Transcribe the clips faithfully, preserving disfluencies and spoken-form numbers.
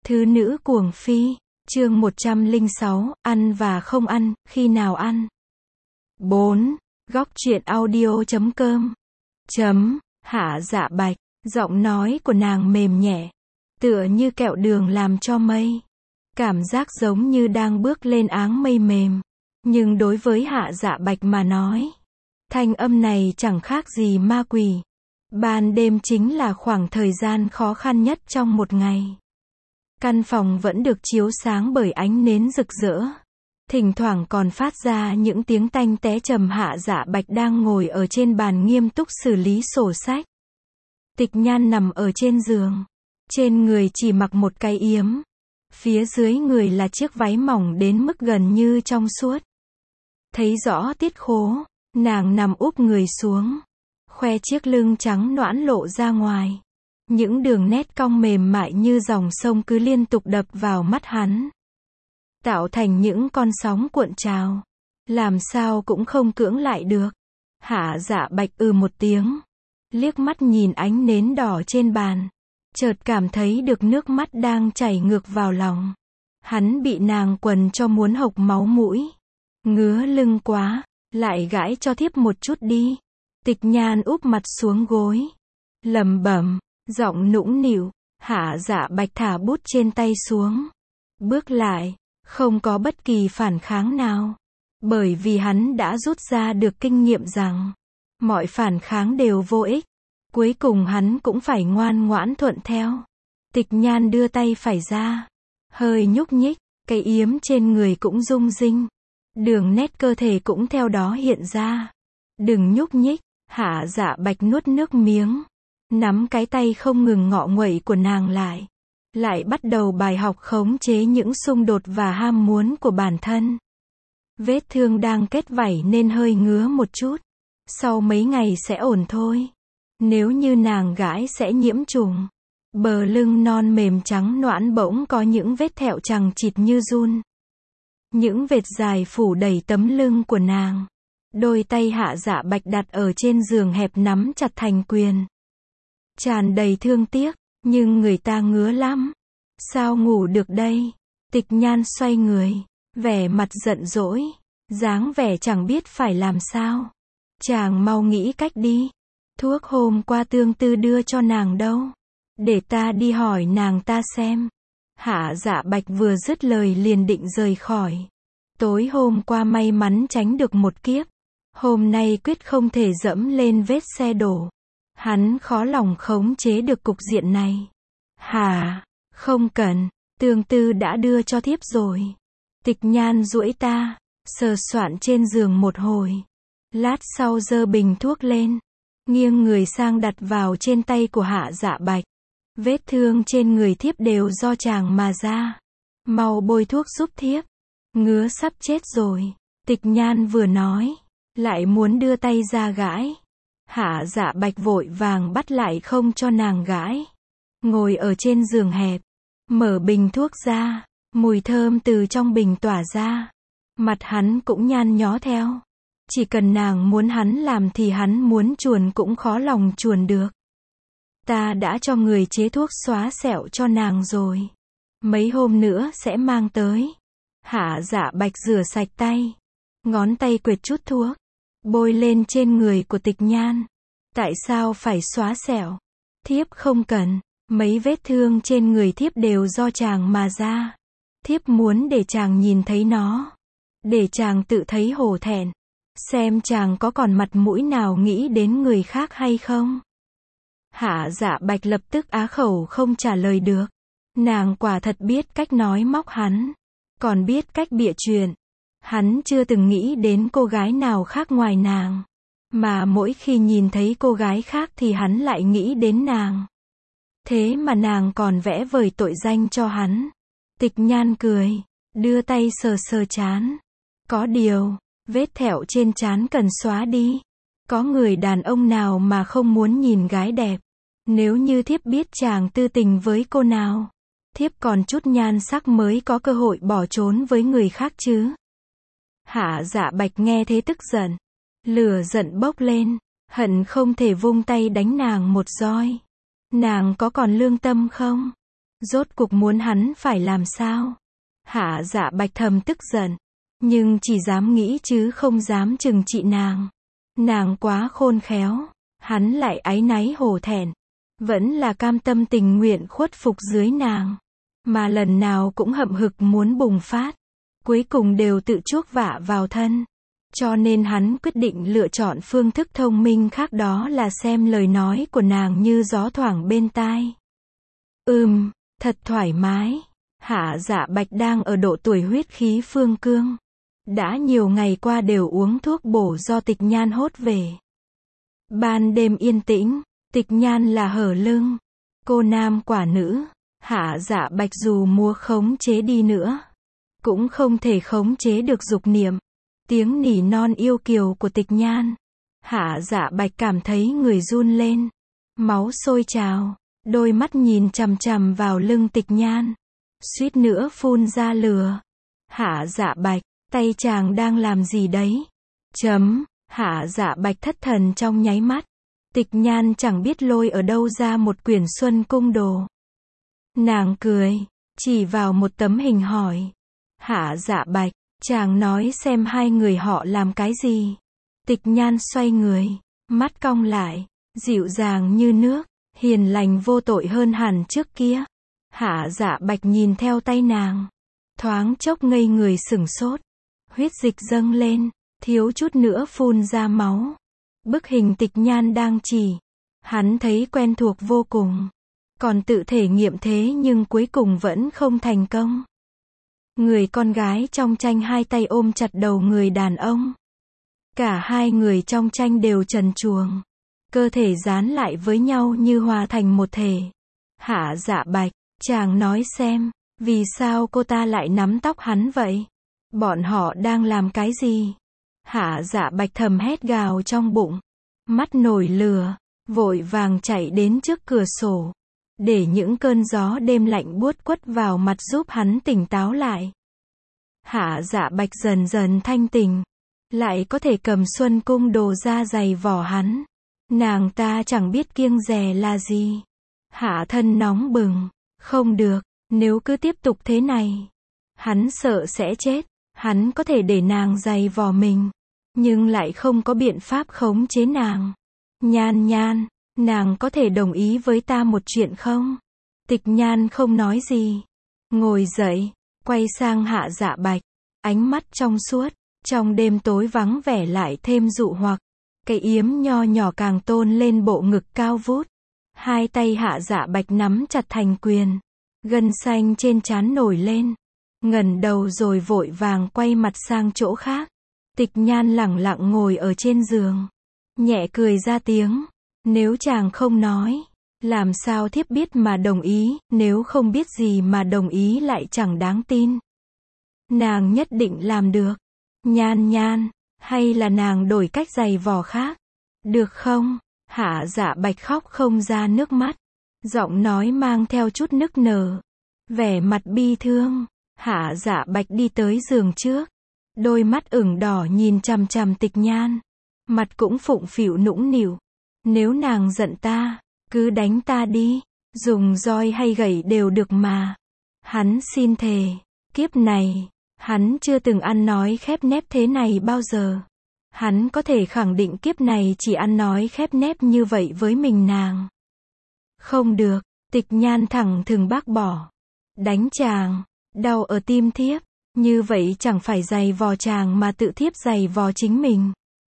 Thứ nữ cuồng phi, chương một trăm lẻ sáu, ăn và không ăn, khi nào ăn. bốn. Góc truyện audio chấm com. Chấm, Hạ Dạ Bạch, giọng nói của nàng mềm nhẹ, tựa như kẹo đường làm cho mây. Cảm giác giống như đang bước lên áng mây mềm. Nhưng đối với Hạ Dạ Bạch mà nói, thanh âm này chẳng khác gì ma quỷ. Ban đêm chính là khoảng thời gian khó khăn nhất trong một ngày. Căn phòng vẫn được chiếu sáng bởi ánh nến rực rỡ. Thỉnh thoảng còn phát ra những tiếng tanh té trầm. Hạ Dạ Bạch đang ngồi ở trên bàn nghiêm túc xử lý sổ sách. Tịch Nhan nằm ở trên giường. Trên người chỉ mặc một cái yếm. Phía dưới người là chiếc váy mỏng đến mức gần như trong suốt. Thấy rõ tiết khố, nàng nằm úp người xuống. Khoe chiếc lưng trắng nõn lộ ra ngoài. Những đường nét cong mềm mại như dòng sông cứ liên tục đập vào mắt hắn, tạo thành những con sóng cuộn trào, làm sao cũng không cưỡng lại được. Hạ Dạ Bạch ừ một tiếng, liếc mắt nhìn ánh nến đỏ trên bàn, chợt cảm thấy được nước mắt đang chảy ngược vào lòng. Hắn bị nàng quần cho muốn hộc máu mũi. Ngứa lưng quá, lại gãi cho thiếp một chút đi. Tịch Nhan úp mặt xuống gối, lẩm bẩm, giọng nũng nịu. Hạ Dạ Bạch thả bút trên tay xuống, bước lại, không có bất kỳ phản kháng nào, bởi vì hắn đã rút ra được kinh nghiệm rằng mọi phản kháng đều vô ích. Cuối cùng hắn cũng phải ngoan ngoãn thuận theo. Tịch Nhan đưa tay phải ra, hơi nhúc nhích, cái yếm trên người cũng rung rinh, đường nét cơ thể cũng theo đó hiện ra. Đừng nhúc nhích. Hạ Dạ Bạch nuốt nước miếng, nắm cái tay không ngừng ngọ nguậy của nàng lại. Lại bắt đầu bài học khống chế những xung đột và ham muốn của bản thân. Vết thương đang kết vảy nên hơi ngứa một chút. Sau mấy ngày sẽ ổn thôi. Nếu như nàng gãi sẽ nhiễm trùng. Bờ lưng non mềm trắng nõn bỗng có những vết thẹo chằng chịt như giun. Những vệt dài phủ đầy tấm lưng của nàng. Đôi tay Hạ Dạ Bạch đặt ở trên giường hẹp nắm chặt thành quyền. Tràn đầy thương tiếc, nhưng người ta ngứa lắm. Sao ngủ được đây? Tịch Nhan xoay người, vẻ mặt giận dỗi, dáng vẻ chẳng biết phải làm sao. Chàng mau nghĩ cách đi. Thuốc hôm qua Tương Tư đưa cho nàng đâu? Để ta đi hỏi nàng ta xem. Hạ Dạ Bạch vừa dứt lời liền định rời khỏi. Tối hôm qua may mắn tránh được một kiếp. Hôm nay quyết không thể dẫm lên vết xe đổ. Hắn khó lòng khống chế được cục diện này. Hả? Không cần, Tương Tư đã đưa cho thiếp rồi. Tịch Nhan duỗi ta, sờ soạn trên giường một hồi. Lát sau giơ bình thuốc lên, nghiêng người sang đặt vào trên tay của Hạ Dạ Bạch. Vết thương trên người thiếp đều do chàng mà ra. Mau bôi thuốc giúp thiếp. Ngứa sắp chết rồi. Tịch Nhan vừa nói, lại muốn đưa tay ra gãi. Hạ Dạ Bạch vội vàng bắt lại không cho nàng gãi. Ngồi ở trên giường hẹp, mở bình thuốc ra, mùi thơm từ trong bình tỏa ra. Mặt hắn cũng nhăn nhó theo. Chỉ cần nàng muốn hắn làm thì hắn muốn chuồn cũng khó lòng chuồn được. Ta đã cho người chế thuốc xóa sẹo cho nàng rồi. Mấy hôm nữa sẽ mang tới. Hạ Dạ Bạch rửa sạch tay, ngón tay quệt chút thuốc, bôi lên trên người của Tịch Nhan. Tại sao phải xóa sẹo? Thiếp không cần. Mấy vết thương trên người thiếp đều do chàng mà ra. Thiếp muốn để chàng nhìn thấy nó, để chàng tự thấy hổ thẹn, xem chàng có còn mặt mũi nào nghĩ đến người khác hay không. Hạ Dạ Bạch lập tức á khẩu không trả lời được. Nàng quả thật biết cách nói móc hắn, còn biết cách bịa chuyện. Hắn chưa từng nghĩ đến cô gái nào khác ngoài nàng, mà mỗi khi nhìn thấy cô gái khác thì hắn lại nghĩ đến nàng. Thế mà nàng còn vẽ vời tội danh cho hắn. Tịch Nhan cười, đưa tay sờ sờ trán. Có điều, vết thẹo trên trán cần xóa đi. Có người đàn ông nào mà không muốn nhìn gái đẹp. Nếu như thiếp biết chàng tư tình với cô nào, thiếp còn chút nhan sắc mới có cơ hội bỏ trốn với người khác chứ. Hạ Dạ Bạch nghe thế tức giận. Lửa giận bốc lên, hận không thể vung tay đánh nàng một roi. Nàng có còn lương tâm không? Rốt cuộc muốn hắn phải làm sao? Hạ Dạ Bạch thầm tức giận, nhưng chỉ dám nghĩ chứ không dám trừng trị nàng. Nàng quá khôn khéo, hắn lại áy náy hổ thẹn, vẫn là cam tâm tình nguyện khuất phục dưới nàng, mà lần nào cũng hậm hực muốn bùng phát, cuối cùng đều tự chuốc vạ vào thân. Cho nên hắn quyết định lựa chọn phương thức thông minh khác, đó là xem lời nói của nàng như gió thoảng bên tai. Ừm, thật thoải mái. Hạ Dạ Bạch đang ở độ tuổi huyết khí phương cương. Đã nhiều ngày qua đều uống thuốc bổ do Tịch Nhan hốt về. Ban đêm yên tĩnh, Tịch Nhan là hở lưng. Cô nam quả nữ, Hạ Dạ Bạch dù mua khống chế đi nữa, cũng không thể khống chế được dục niệm. Tiếng nỉ non yêu kiều của Tịch Nhan. Hạ Dạ Bạch cảm thấy người run lên. Máu sôi trào, đôi mắt nhìn chằm chằm vào lưng Tịch Nhan. Suýt nữa phun ra lửa. Hạ Dạ Bạch, tay chàng đang làm gì đấy? Chấm, Hạ Dạ Bạch thất thần trong nháy mắt. Tịch Nhan chẳng biết lôi ở đâu ra một quyển Xuân Cung Đồ. Nàng cười, chỉ vào một tấm hình hỏi. Hạ Dạ Bạch, chàng nói xem hai người họ làm cái gì? Tịch Nhan xoay người, mắt cong lại, dịu dàng như nước, hiền lành vô tội hơn hẳn trước kia. Hạ Dạ Bạch nhìn theo tay nàng, thoáng chốc ngây người sửng sốt, huyết dịch dâng lên, thiếu chút nữa phun ra máu. Bức hình Tịch Nhan đang chỉ, hắn thấy quen thuộc vô cùng, còn tự thể nghiệm thế nhưng cuối cùng vẫn không thành công. Người con gái trong tranh hai tay ôm chặt đầu người đàn ông. Cả hai người trong tranh đều trần truồng, cơ thể dán lại với nhau như hòa thành một thể. Hạ Dạ Bạch, chàng nói xem, vì sao cô ta lại nắm tóc hắn vậy? Bọn họ đang làm cái gì? Hạ Dạ Bạch thầm hét gào trong bụng, mắt nổi lửa, vội vàng chạy đến trước cửa sổ, để những cơn gió đêm lạnh buốt quất vào mặt giúp hắn tỉnh táo lại. Hạ Dạ Bạch dần dần thanh tỉnh, lại có thể cầm Xuân Cung Đồ ra giày vò hắn. Nàng ta chẳng biết kiêng dè là gì. Hạ thân nóng bừng, không được, nếu cứ tiếp tục thế này, hắn sợ sẽ chết. Hắn có thể để nàng giày vò mình, nhưng lại không có biện pháp khống chế nàng. Nhan Nhan, nàng có thể đồng ý với ta một chuyện không? Tịch Nhan không nói gì, ngồi dậy, quay sang Hạ Dạ Bạch, ánh mắt trong suốt, trong đêm tối vắng vẻ lại thêm dụ hoặc. Cái yếm nho nhỏ càng tôn lên bộ ngực cao vút. Hai tay Hạ Dạ Bạch nắm chặt thành quyền, gân xanh trên trán nổi lên, ngẩng đầu rồi vội vàng quay mặt sang chỗ khác. Tịch Nhan lẳng lặng ngồi ở trên giường, nhẹ cười ra tiếng. Nếu chàng không nói, làm sao thiếp biết mà đồng ý? Nếu không biết gì mà đồng ý lại chẳng đáng tin. Nàng nhất định làm được. Nhan Nhan, hay là nàng đổi cách giày vò khác, được không? Hạ Dạ Bạch khóc không ra nước mắt, giọng nói mang theo chút nức nở, vẻ mặt bi thương. Hạ Dạ Bạch đi tới giường trước, đôi mắt ửng đỏ nhìn chằm chằm Tịch Nhan, mặt cũng phụng phịu nũng nịu. Nếu nàng giận ta, cứ đánh ta đi, dùng roi hay gậy đều được mà. Hắn xin thề, kiếp này, hắn chưa từng ăn nói khép nép thế này bao giờ. Hắn có thể khẳng định kiếp này chỉ ăn nói khép nép như vậy với mình nàng. Không được, Tịch Nhan thẳng thừng bác bỏ. Đánh chàng, đau ở tim thiếp, như vậy chẳng phải giày vò chàng mà tự thiếp giày vò chính mình.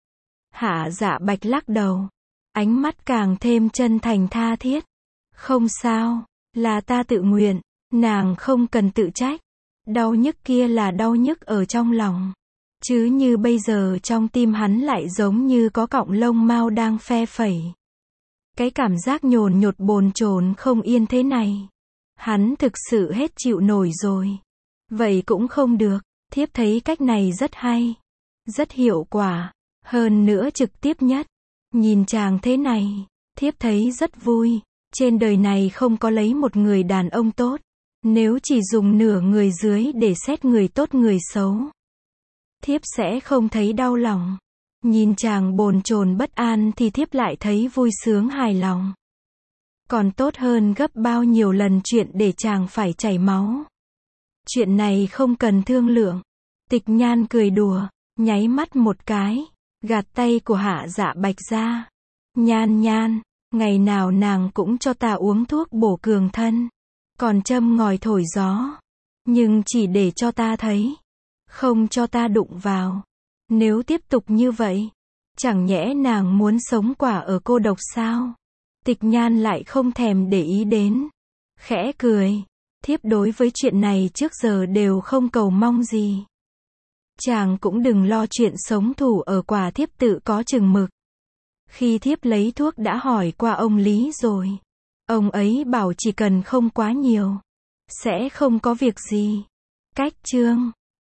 Hạ Dạ Bạch lắc đầu, ánh mắt càng thêm chân thành tha thiết. Không sao, là ta tự nguyện, nàng không cần tự trách. Đau nhức kia là đau nhức ở trong lòng, chứ như bây giờ trong tim hắn lại giống như có cọng lông mao đang phe phẩy. Cái cảm giác nhồn nhột bồn chồn không yên thế này, hắn thực sự hết chịu nổi rồi. Vậy cũng không được, thiếp thấy cách này rất hay, rất hiệu quả, hơn nữa trực tiếp nhất. Nhìn chàng thế này, thiếp thấy rất vui. Trên đời này không có lấy một người đàn ông tốt, nếu chỉ dùng nửa người dưới để xét người tốt người xấu, thiếp sẽ không thấy đau lòng. Nhìn chàng bồn chồn bất an thì thiếp lại thấy vui sướng hài lòng. Còn tốt hơn gấp bao nhiêu lần chuyện để chàng phải chảy máu. Chuyện này không cần thương lượng. Tịch Nhan cười đùa, nháy mắt một cái, gạt tay của Hạ Dạ Bạch ra. Nhan Nhan, ngày nào nàng cũng cho ta uống thuốc bổ cường thân, còn châm ngòi thổi gió, nhưng chỉ để cho ta thấy, không cho ta đụng vào. Nếu tiếp tục như vậy, chẳng nhẽ nàng muốn sống quả ở cô độc sao? Tịch Nhan lại không thèm để ý đến, khẽ cười, thiếp đối với chuyện này trước giờ đều không cầu mong gì. Chàng cũng đừng lo chuyện sống thủ ở quả, thiếp tự có chừng mực. Khi thiếp lấy thuốc đã hỏi qua ông Lý rồi. Ông ấy bảo chỉ cần không quá nhiều, sẽ không có việc gì. Cách chương